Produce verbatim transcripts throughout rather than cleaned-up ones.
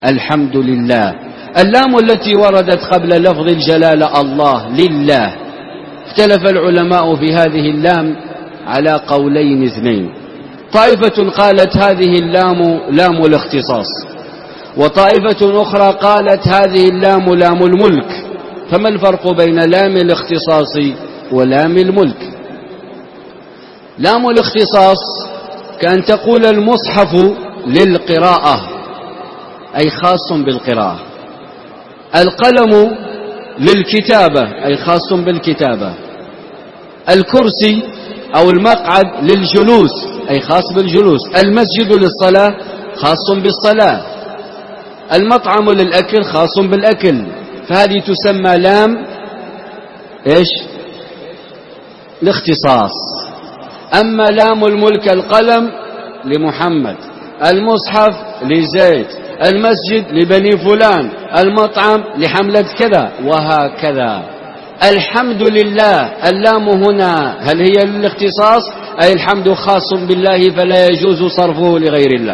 الحمد لله. اللام التي وردت قبل لفظ الجلالة الله لله، اختلف العلماء في هذه اللام على قولين اثنين. طائفة قالت هذه اللام لام الاختصاص، وطائفة أخرى قالت هذه اللام لام الملك. فما الفرق بين لام الاختصاص ولام الملك؟ لام الاختصاص كأن تقول المصحف للقراءة أي خاص بالقراءة، القلم للكتابة أي خاص بالكتابة، الكرسي أو المقعد للجلوس أي خاص بالجلوس، المسجد للصلاة خاص بالصلاة، المطعم للأكل خاص بالأكل. فهذه تسمى لام إيش؟ الاختصاص. أما لام الملك القلم لمحمد، المصحف لزيد، المسجد لبني فلان، المطعم لحملة كذا، وهكذا. الحمد لله اللام هنا هل هي للاختصاص أي الحمد خاص بالله فلا يجوز صرفه لغير الله،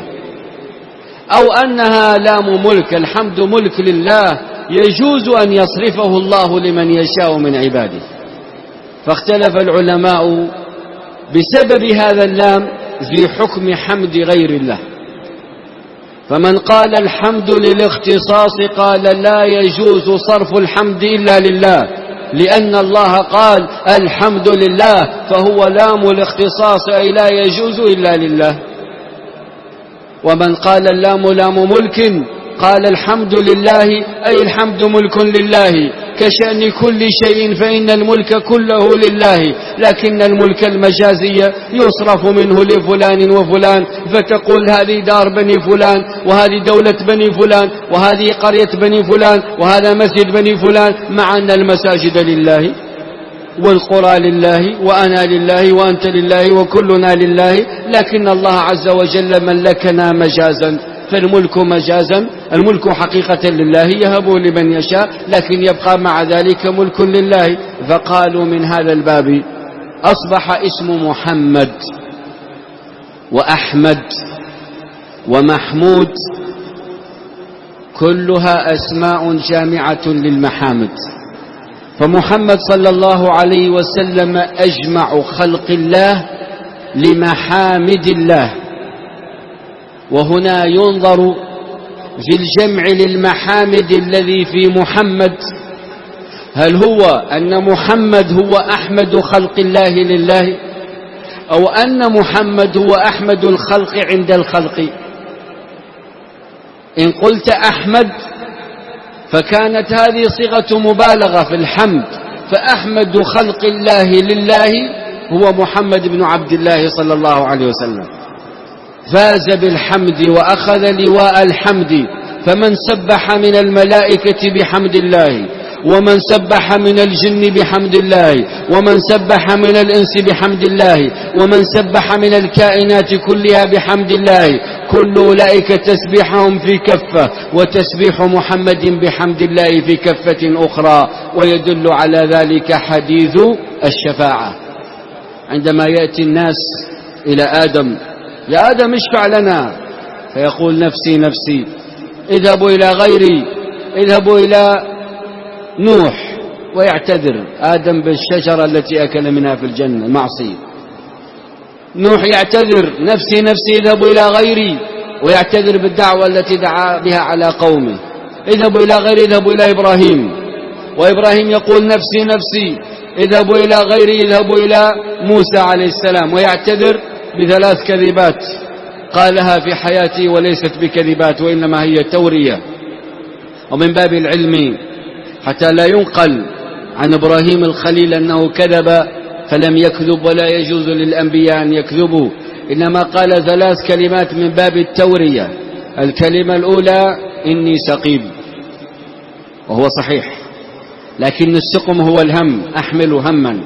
أو أنها لام ملك الحمد ملك لله يجوز أن يصرفه الله لمن يشاء من عباده. فاختلف العلماء بسبب هذا اللام في حكم حمد غير الله. فمن قال الحمد للاختصاص قال لا يجوز صرف الحمد إلا لله، لأن الله قال الحمد لله، فهو لام الاختصاص أي لا يجوز إلا لله. ومن قال اللام لام ملك قال الحمد لله أي الحمد ملك لله، كشأن كل شيء فإن الملك كله لله، لكن الملك المجازي يصرف منه لفلان وفلان، فتقول هذه دار بني فلان، وهذه دولة بني فلان، وهذه قرية بني فلان، وهذا مسجد بني فلان، مع أن المساجد لله والقرى لله وأنا لله وأنت لله وكلنا لله، لكن الله عز وجل ملكنا مجازا. فالملك مجازا، الملك حقيقة لله يهبه لمن يشاء، لكن يبقى مع ذلك ملك لله. فقالوا من هذا الباب أصبح اسم محمد وأحمد ومحمود كلها أسماء جامعة للمحامد. فمحمد صلى الله عليه وسلم أجمع خلق الله لمحامد الله. وهنا ينظر في الجمع للمحامد الذي في محمد، هل هو أن محمد هو أحمد خلق الله لله، أو أن محمد هو أحمد الخلق عند الخلق؟ إن قلت أحمد فكانت هذه صيغة مبالغة في الحمد، فأحمد خلق الله لله هو محمد بن عبد الله صلى الله عليه وسلم، فاز بالحمد وأخذ لواء الحمد. فمن سبح من الملائكة بحمد الله، ومن سبح من الجن بحمد الله، ومن سبح من الإنس بحمد الله، ومن سبح من الكائنات كلها بحمد الله، كل أولئك تسبيحهم في كفة، وتسبيح محمد بحمد الله في كفة أخرى. ويدل على ذلك حديث الشفاعة، عندما يأتي الناس إلى آدم: يا آدم اشفع لنا، فيقول نفسي نفسي، اذهبوا إلى غيري، اذهبوا إلى نوح، ويعتذر آدم بالشجرة التي أكل منها في الجنة المعصية. نوح يعتذر نفسي نفسي، اذهبوا إلى غيري، ويعتذر بالدعوة التي دعا بها على قومه. اذهبوا إلى غيري، اذهبوا إلى إبراهيم، وإبراهيم يقول نفسي نفسي، اذهبوا إلى غيري، اذهبوا إلى موسى عليه السلام، ويعتذر بثلاث كذبات قالها في حياته وليست بكذبات وإنما هي تورية. ومن باب العلم حتى لا ينقل عن إبراهيم الخليل أنه كذب فلم يكذب، ولا يجوز للأنبياء أن يكذبوا، إنما قال ثلاث كلمات من باب التورية. الكلمة الأولى إني سقيم، وهو صحيح، لكن السقم هو الهم، أحمل هما.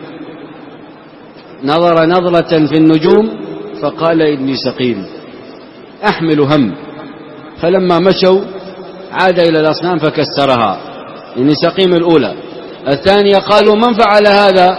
نظر نظرة في النجوم فقال إني سقيم أحمل هم، فلما مشوا عاد إلى الأصنام فكسرها. إني سقيم الأولى. الثانية قالوا من فعل هذا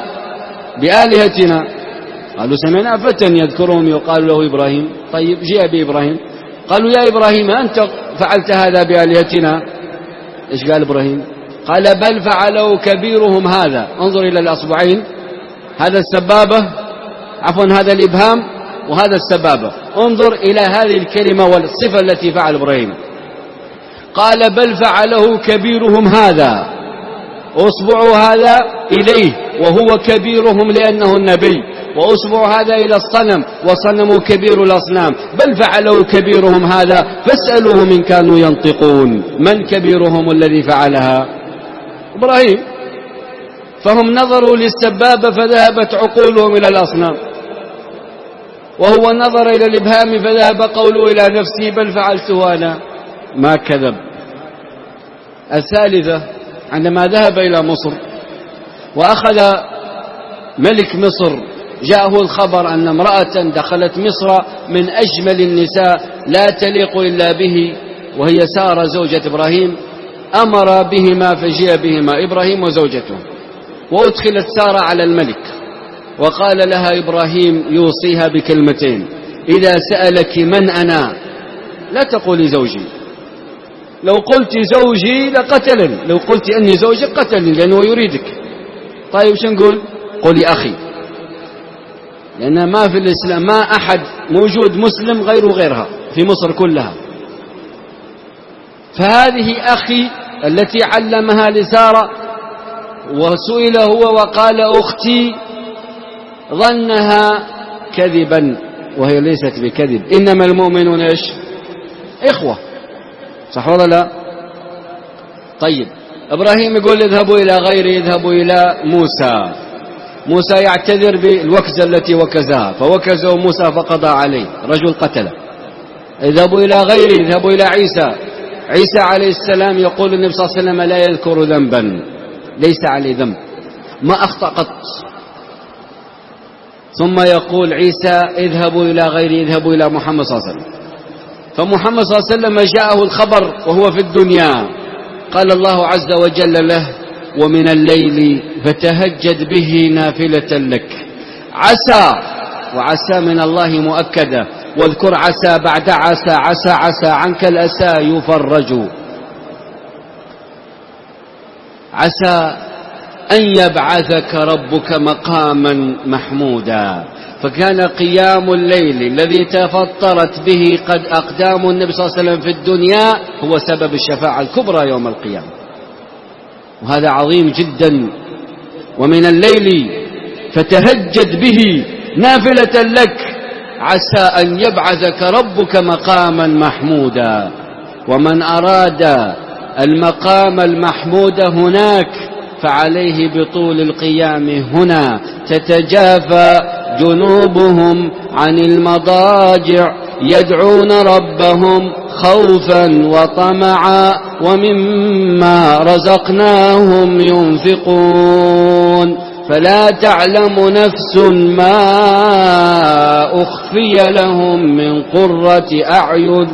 بآلهتنا؟ قالوا سمعنا فتى يذكرهم يقال له إبراهيم. طيب جاء بإبراهيم، قالوا يا إبراهيم أنت فعلت هذا بآلهتنا؟ إيش قال إبراهيم؟ قال بل فعلوا كبيرهم هذا. انظر إلى الأصبعين، هذا السبابة، عفوا هذا الإبهام وهذا السبابة، انظر إلى هذه الكلمة والصفة التي فعل إبراهيم. قال بل فعله كبيرهم هذا، أصبع هذا إليه وهو كبيرهم لأنه النبي، وأصبع هذا إلى الصنم وصنم كبير الأصنام، بل فعله كبيرهم هذا فاسألوهم إن كانوا ينطقون. من كبيرهم الذي فعلها؟ إبراهيم. فهم نظروا للسبابة فذهبت عقولهم إلى الأصنام، وهو نظر إلى الإبهام فذهب قوله إلى نفسه بل فعلته أنا. ما كذب. الثالثة عندما ذهب إلى مصر وأخذ ملك مصر جاءه الخبر أن امرأة دخلت مصر من أجمل النساء لا تليق إلا به، وهي سارة زوجة إبراهيم، أمر بهما فجيء بهما إبراهيم وزوجته، وأدخلت سارة على الملك، وقال لها إبراهيم يوصيها بكلمتين: إذا سألك من أنا لا تقولي زوجي، لو قلت زوجي لقتلني، لو قلت أني زوجك قتلني لأنه يريدك. طيب شو نقول؟ قولي أخي، لأن ما في الإسلام ما أحد موجود مسلم غير غيرها في مصر كلها. فهذه أخي التي علمها لسارة، وسئل هو وقال أختي، ظنها كذبا وهي ليست بكذب، إنما المؤمنون إيش؟ إخوة، صح ولا لا؟ طيب إبراهيم يقول اذهبوا إلى غيري، اذهبوا إلى موسى. موسى يعتذر بالوكزة التي وكزها، فوكزه موسى فقضى عليه، رجل قتله. اذهبوا إلى غيري، اذهبوا إلى عيسى. عيسى عليه السلام يقول النبي صلى الله عليه وسلم لا يذكر ذنبا، ليس عليه ذنب، ما أخطأ قط. ثم يقول عيسى اذهبوا إلى غيري، اذهبوا إلى محمد صلى الله عليه وسلم. فمحمد صلى الله عليه وسلم جاءه الخبر وهو في الدنيا، قال الله عز وجل له: ومن الليل فتهجد به نافلة لك، عسى، وعسى من الله مؤكدة، واذكر عسى بعد عسى، عسى عسى عنك الأسى يفرج، عسى أن يبعثك ربك مقاما محمودا. فكان قيام الليل الذي تفطرت به قد أقدام النبي صلى الله عليه وسلم في الدنيا هو سبب الشفاعة الكبرى يوم القيامة، وهذا عظيم جدا. ومن الليل فتهجد به نافلة لك، عسى أن يبعثك ربك مقاما محمودا. ومن أراد المقام المحمود هناك فعليه بطول القيام هنا. تتجافى جنوبهم عن المضاجع يدعون ربهم خوفا وطمعا ومما رزقناهم ينفقون. فلا تعلم نفس ما أخفي لهم من قرة أعين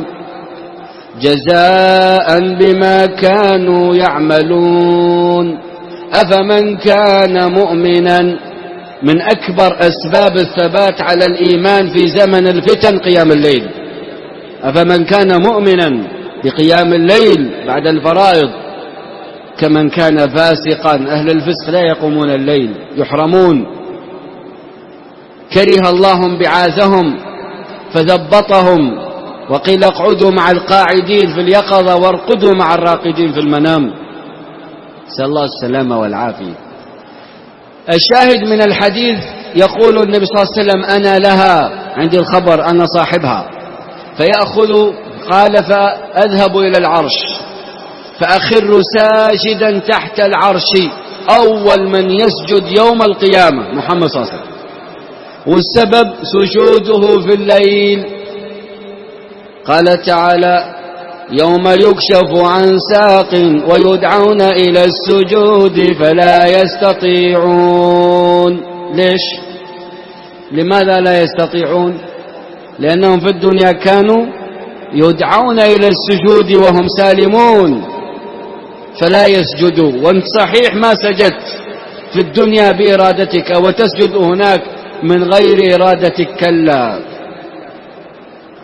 جزاء بما كانوا يعملون. أفمن كان مؤمنا، من أكبر أسباب الثبات على الإيمان في زمن الفتن قيام الليل. أفمن كان مؤمنا بقيام الليل بعد الفرائض كمن كان فاسقا. أهل الفسق لا يقومون الليل، يحرمون. كره الله انبعاثهم فثبطهم، وقيل اقعدوا مع القاعدين في اليقظة وارقدوا مع الراقدين في المنام. نسأل الله السلامة والعافية. الشاهد من الحديث يقول النبي صلى الله عليه وسلم أنا لها، عندي الخبر، أنا صاحبها. فيأخذ، قال فأذهب إلى العرش فأخر ساجدا تحت العرش، أول من يسجد يوم القيامة محمد صلى الله عليه وسلم، والسبب سجوده في الليل. قال تعالى يوم يكشف عن ساق ويدعون إلى السجود فلا يستطيعون. ليش؟ لماذا لا يستطيعون؟ لأنهم في الدنيا كانوا يدعون إلى السجود وهم سالمون فلا يسجدوا. وانت صحيح ما سجدت في الدنيا بإرادتك وتسجد هناك من غير إرادتك، كلا.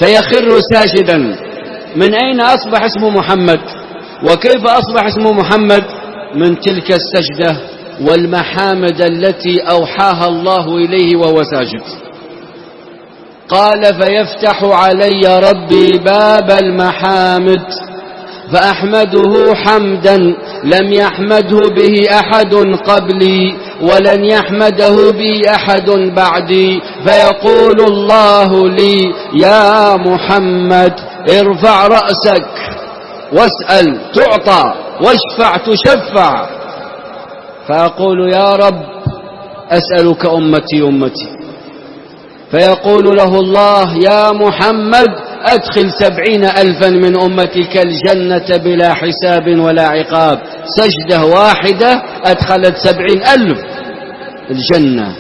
فيخر ساجدا. من أين أصبح اسمه محمد؟ وكيف أصبح اسمه محمد؟ من تلك السجدة والمحامد التي أوحاها الله إليه وهو ساجد. قال فيفتح علي ربي باب المحامد فأحمده حمدا لم يحمده به أحد قبلي ولن يحمده به أحد بعدي، فيقول الله لي يا محمد ارفع رأسك واسأل تعطى واشفع تشفع، فأقول يا رب أسألك أمتي أمتي، فيقول له الله يا محمد أدخل سبعين ألفا من أمتك الجنة بلا حساب ولا عقاب. سجدة واحدة أدخلت سبعين ألف الجنة،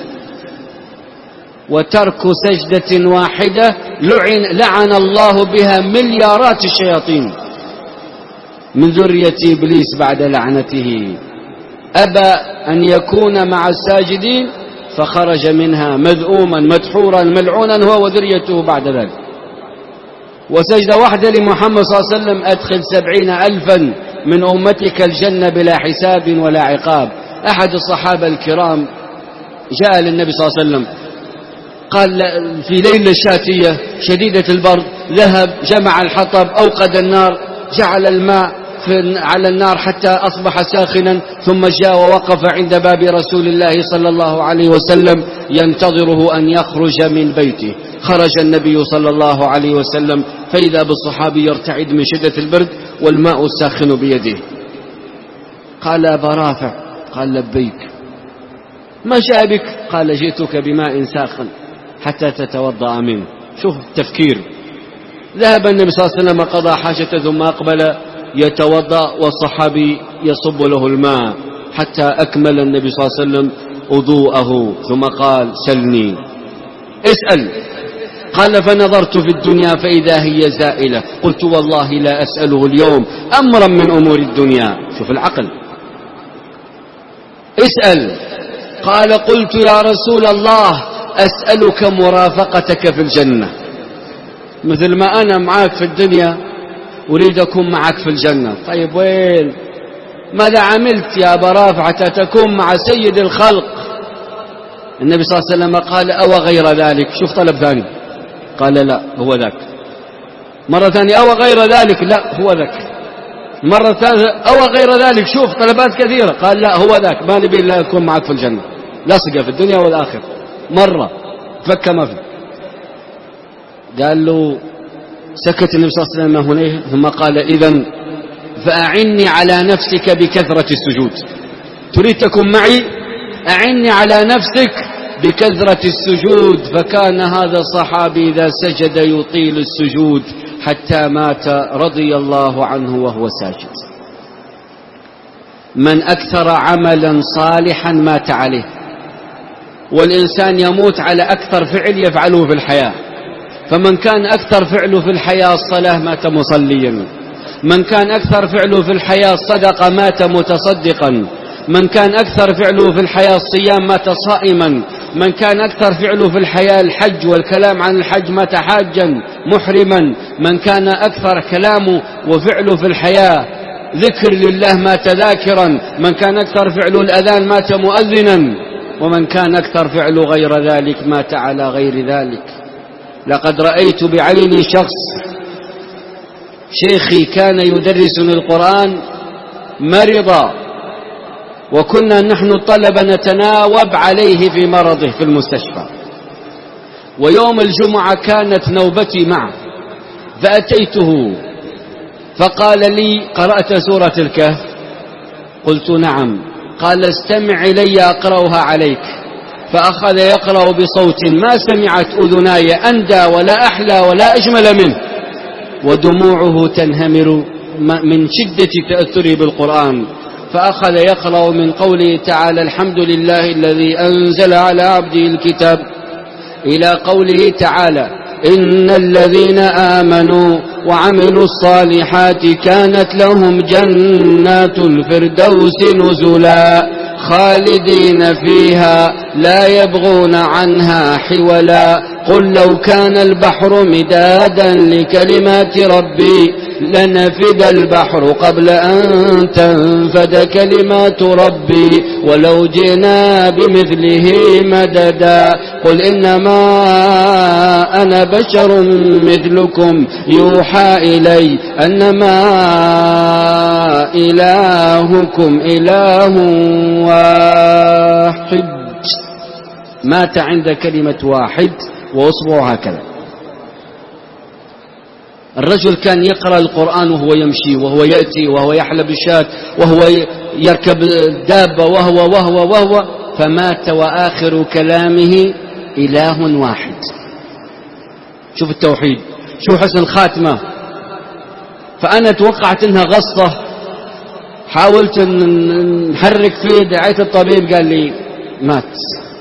وترك سجدة واحدة لعن, لعن الله بها مليارات الشياطين من ذرية إبليس بعد لعنته. أبى أن يكون مع الساجدين فخرج منها مذءوما مدحورا ملعونا هو وذريته بعد ذلك. وسجدة واحدة لمحمد صلى الله عليه وسلم أدخل سبعين ألفا من أمتك الجنة بلا حساب ولا عقاب. أحد الصحابة الكرام جاء للنبي صلى الله عليه وسلم قال في ليلة شاتية شديدة البرد ذهب جمع الحطب أوقد النار جعل الماء على النار حتى أصبح ساخنا، ثم جاء ووقف عند باب رسول الله صلى الله عليه وسلم ينتظره أن يخرج من بيته. خرج النبي صلى الله عليه وسلم فإذا بالصحابي يرتعد من شدة البرد والماء الساخن بيده. قال أبا رافع، قال لبيك، ما جاء بك؟ قال جئتك بماء ساخن حتى تتوضأ منه. شوف التفكير. ذهب النبي صلى الله عليه وسلم قضى حاجته ثم أقبل يتوضأ والصحابي يصب له الماء حتى أكمل النبي صلى الله عليه وسلم وضوءه، ثم قال سلني اسأل. قال فنظرت في الدنيا فإذا هي زائلة، قلت والله لا أسأله اليوم أمرا من أمور الدنيا. شوف العقل. اسأل. قال قلت يا رسول الله أسألك مرافقتك في الجنة، مثل ما أنا معاك في الدنيا أريد أكون معك في الجنة. طيب وين ماذا عملت يا أبا رافع حتى تكون مع سيد الخلق؟ النبي صلى الله عليه وسلم قال أو غير ذلك. شوف طلب ثاني. قال لا هو ذاك. مرة ثانية أو غير ذلك. لا هو ذاك. مرة ثالثة أو غير ذلك. شوف طلبات كثيرة. قال لا هو ذاك، ما نبي إلا أكون معك في الجنة، لصق في الدنيا والآخرة. مرة فك ما في. قال له سكت النبي صلى الله عليه وسلم هنا ثم قال إذن فأعني على نفسك بكثرة السجود. تريد تكون معي؟ أعني على نفسك بكثرة السجود. فكان هذا الصحابي إذا سجد يطيل السجود حتى مات رضي الله عنه وهو ساجد. من أكثر عملا صالحا مات عليه، والإنسان يموت على أكثر فعل يفعله في الحياة. فمن كان أكثر فعله في الحياة الصلاة مات مصليا، من كان أكثر فعله في الحياة الصدقة مات متصدقا، من كان أكثر فعله في الحياة الصيام مات صائما، من كان أكثر فعله في الحياة الحج والكلام عن الحج مات حاجا محرما، من كان أكثر كلامه وفعله في الحياة ذكر لله مات ذاكرا، من كان أكثر فعله الأذان مات مؤذنا، ومن كان أكثر فعله غير ذلك مات على غير ذلك. لقد رأيت بعيني شخص شيخي كان يدرسني القرآن مرضا، وكنا نحن الطلبة نتناوب عليه في مرضه في المستشفى، ويوم الجمعة كانت نوبتي معه، فأتيته فقال لي قرأت سورة الكهف؟ قلت نعم. قال استمع إلي أقرأها عليك. فأخذ يقرأ بصوت ما سمعت أذناي أندى ولا أحلى ولا أجمل منه، ودموعه تنهمر من شدة تأثره بالقرآن. فأخذ يقرأ من قوله تعالى الحمد لله الذي أنزل على عبده الكتاب إلى قوله تعالى إن الذين آمنوا وعملوا الصالحات كانت لهم جنات الفردوس نزلا خالدين فيها لا يبغون عنها حولا قل لو كان البحر مدادا لكلمات ربي لنفد البحر قبل أن تنفد كلمات ربي ولو جئنا بمثله مددا قل إنما أنا بشر مثلكم يوحى إلي أنما إلهكم إله واحد. مات عند كلمة واحد وأصبعه هكذا. الرجل كان يقرأ القرآن وهو يمشي وهو يأتي وهو يحلب الشاة وهو يركب الدابة وهو وهو وهو فمات وآخر كلامه إله واحد. شوف التوحيد، شوف حسن الخاتمة. فأنا توقعت إنها غصة، حاولت أن نحرك فيه، دعيت الطبيب قال لي مات.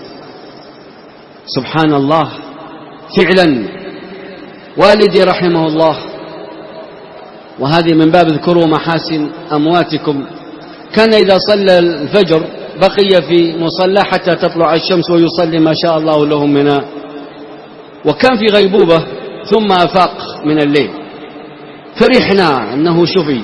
سبحان الله. فعلا والدي رحمه الله، وهذه من باب اذكروا محاسن أمواتكم، كان إذا صلى الفجر بقي في مصلى حتى تطلع الشمس ويصلي ما شاء الله له منها، وكان في غيبوبة ثم أفاق من الليل، فرحنا أنه شفي.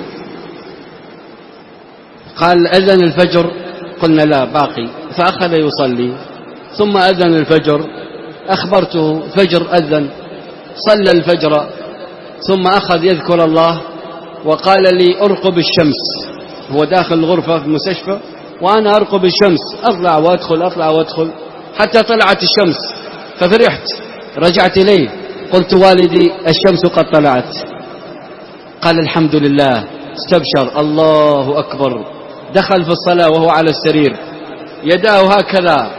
قال أذن الفجر، قلنا لا باقي، فأخذ يصلي. ثم أذن الفجر، أخبرته فجر أذن، صلى الفجر، ثم أخذ يذكر الله وقال لي أرقب الشمس. هو داخل الغرفة في المستشفى وأنا أرقب الشمس، أطلع وأدخل أطلع وأدخل حتى طلعت الشمس، ففرحت. رجعت إليه قلت والدي الشمس قد طلعت. قال الحمد لله، استبشر. الله أكبر. دخل في الصلاة وهو على السرير يداه هكذا.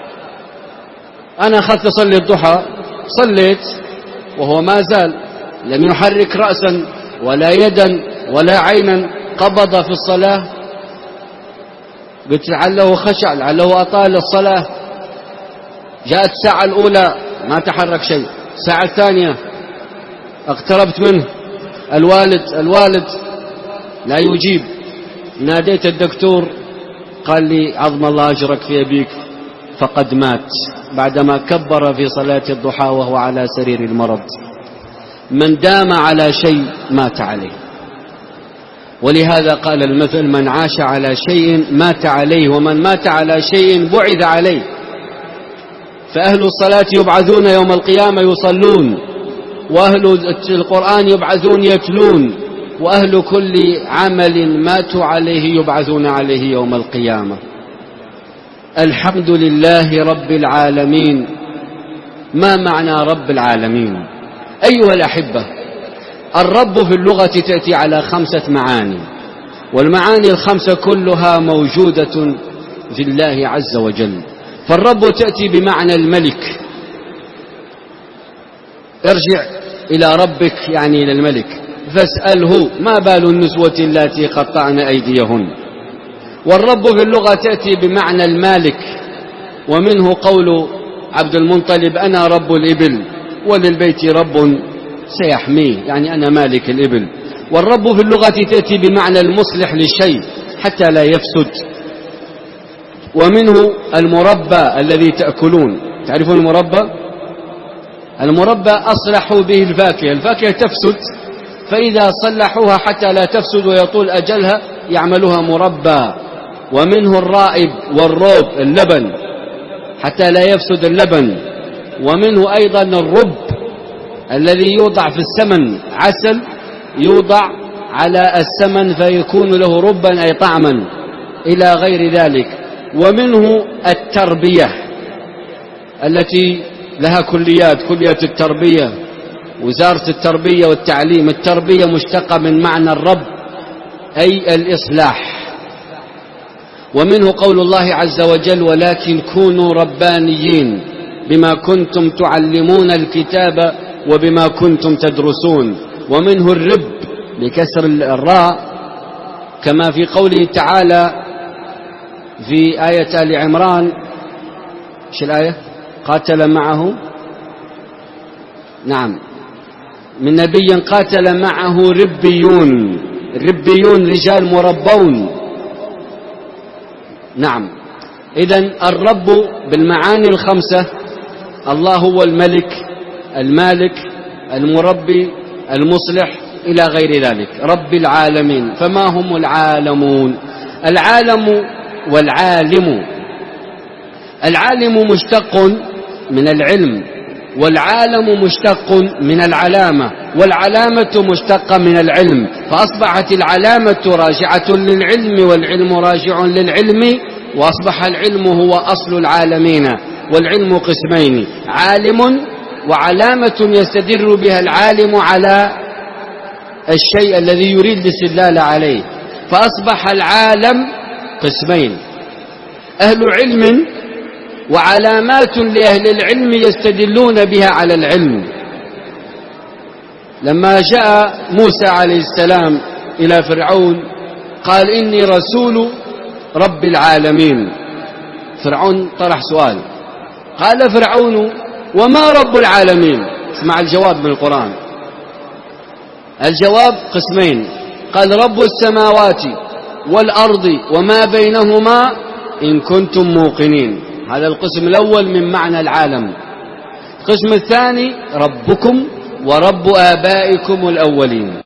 أنا أخذت أصلي الضحى، صليت وهو ما زال لم يحرك رأسا ولا يدا ولا عينا، قبض في الصلاة. قلت لعله خشع، لعله أطال الصلاة. جاءت الساعة الأولى ما تحرك شيء، الساعة الثانية اقتربت منه، الوالد الوالد لا يجيب. ناديت الدكتور قال لي عظم الله أجرك في أبيك فقد مات بعدما كبر في صلاة الضحى وهو على سرير المرض. من دام على شيء مات عليه، ولهذا قال المثل من عاش على شيء مات عليه، ومن مات على شيء بعث عليه. فأهل الصلاة يبعثون يوم القيامة يصلون، وأهل القرآن يبعثون يتلون، وأهل كل عمل ماتوا عليه يبعثون عليه يوم القيامة. الحمد لله رب العالمين. ما معنى رب العالمين؟ أيها الأحبة، الرب في اللغة تأتي على خمسة معاني، والمعاني الخمسة كلها موجودة في الله عز وجل. فالرب تأتي بمعنى الملك، ارجع إلى ربك يعني إلى الملك فاسأله ما بال النسوة اللاتي قطعن أيديهن. والرب في اللغة تأتي بمعنى المالك، ومنه قول عبد المنطلب أنا رب الإبل وللبيت رب سيحميه، يعني أنا مالك الإبل. والرب في اللغة تأتي بمعنى المصلح للشيء حتى لا يفسد. ومنه المربى الذي تأكلون، تعرفون المربى؟ المربى أصلحوا به الفاكهة، الفاكهة تفسد، فإذا صلحوها حتى لا تفسد ويطول أجلها يعملوها مربى. ومنه الرائب والروب اللبن حتى لا يفسد اللبن. ومنه أيضا الرب الذي يوضع في السمن، عسل يوضع على السمن فيكون له ربا أي طعما إلى غير ذلك. ومنه التربية التي لها كليات، كلية التربية، وزارة التربية والتعليم. التربية مشتقة من معنى الرب أي الإصلاح. ومنه قول الله عز وجل ولكن كونوا ربانيين بما كنتم تعلمون الكتاب وبما كنتم تدرسون. ومنه الرب بكسر الراء كما في قوله تعالى في آية آل عمران، ايش الآية؟ قاتل معه، نعم، من نبي قاتل معه ربيون، ربيون رجال مربون، نعم، إذن الرب بالمعاني الخمسة: الله هو الملك، المالك، المربي، المصلح، إلى غير ذلك، رب العالمين. فما هم العالمون؟ العالم والعالم. العالم مشتق من العلم، والعالم مشتق من العلامة، والعلامة مشتقة من العلم، فأصبحت العلامة راجعة للعلم، والعلم راجع للعلم، وأصبح العلم هو أصل العالمين. والعلم قسمين: عالم وعلامة يستدر بها العالم على الشيء الذي يريد الاستدلال عليه. فأصبح العالم قسمين: أهل علم وعلامات لأهل العلم يستدلون بها على العلم. لما جاء موسى عليه السلام إلى فرعون قال: إني رسول رب العالمين. فرعون طرح سؤال، قال فرعون: وما رب العالمين؟ اسمع الجواب من القرآن. الجواب قسمين: قال: رب السماوات والأرض وما بينهما إن كنتم موقنين. هذا القسم الأول من معنى العالم. القسم الثاني: ربكم ورب آبائكم الأولين.